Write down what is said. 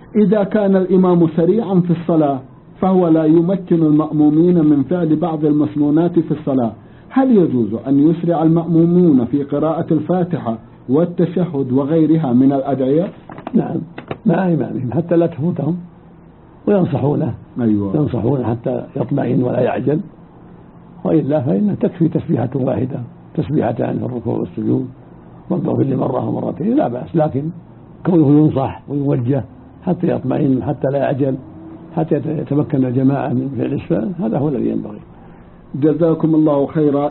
إذا كان الإمام سريعا في الصلاة فهو لا يمكن المأمومين من فعل بعض المسنونات في الصلاة، هل يجوز أن يسرع المأمومون في قراءة الفاتحة والتشهد وغيرها من الأدعية؟ نعم، مع إمامهم حتى لا تفوتهم، وينصحونه ينصحونه حتى يطمئن ولا يعجل، وإلا فإن تكفي تسبيحة واحدة، تسبيحتان في الركوع والسجود، والضغط لمرة ومرتين لا بأس، لكن كونه ينصح ويوجه حتى يطمئن، حتى لا يعجل، حتى يتمكن الجماعة من فعل السنة، هذا هو الذي ينبغي. جزاكم الله خيرا.